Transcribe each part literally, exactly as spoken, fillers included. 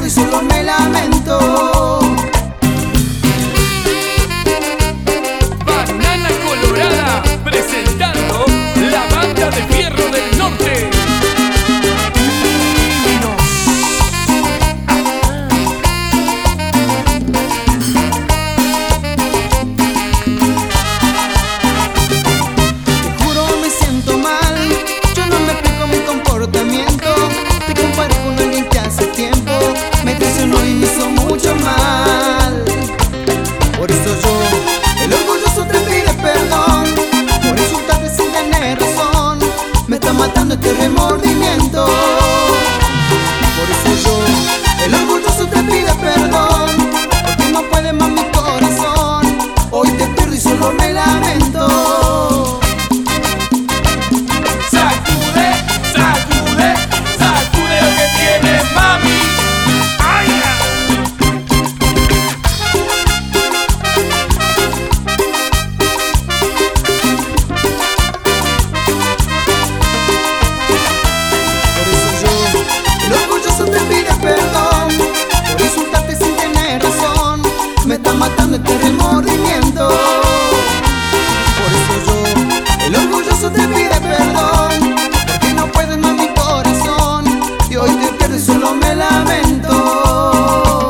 pierdo y solo me lamento. Banana Colorada presentando la banda de Fierro del Norte. Te juro me siento mal, yo no me explico mi comportamiento. Te comparé con alguien que hace tiempo me traicionó y me hizo mucho mal. Por eso yo, el orgulloso, te pide perdón por insultarte sin tener razón. Me está matando este remordimiento. Por eso yo, el orgulloso, te pide perdón porque no puede más mi corazón. Hoy te pierdo y solo me lamento. Sacude, sacude, sacude lo que tienes, mami. ¡Ay! Por eso yo, el orgulloso, te pide perdón por insultarte sin tener razón. Me está matando este remordimiento. Por eso yo, el orgulloso, te pide perdón porque no puedes más mi corazón. Y hoy te pierdo y solo me lamento.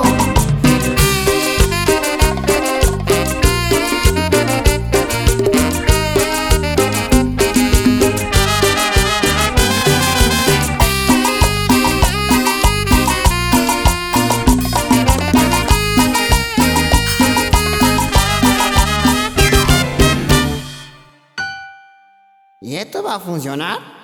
¿Y esto va a funcionar?